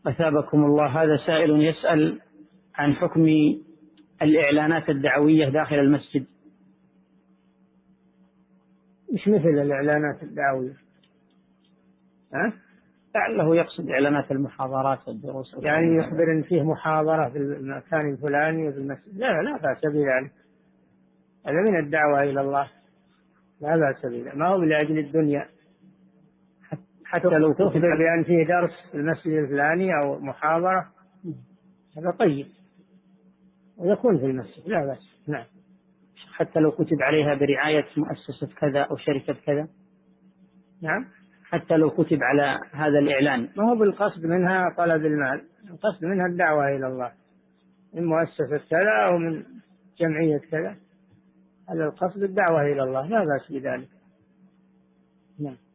أثابكم الله. هذا سائل يسأل عن حكم الإعلانات الدعوية داخل المسجد. مش مثل الإعلانات الدعوية؟ لعله يقصد إعلانات المحاضرات والدروس، يعني يخبر إن فيه محاضرة في المكان الفلاني وفي المسجد. لا بأس بذلك، هذا من الدعوة إلى الله، لا بأس بذلك، ما هو لأجل الدنيا. حتى لو تخبر بأن فيه درس في المسجد الفلاني أو محاضرة، هذا طيب ويكون في المسجد، لا بأس. نعم. حتى لو كتب عليها برعاية مؤسسة كذا أو شركة كذا. نعم، حتى لو كتب على هذا الإعلان. ما هو بالقصد منها طلب المال، القصد منها الدعوة إلى الله، من مؤسسة كذا أو من جمعية كذا، هذا القصد الدعوة إلى الله، لا بأس بذلك. نعم.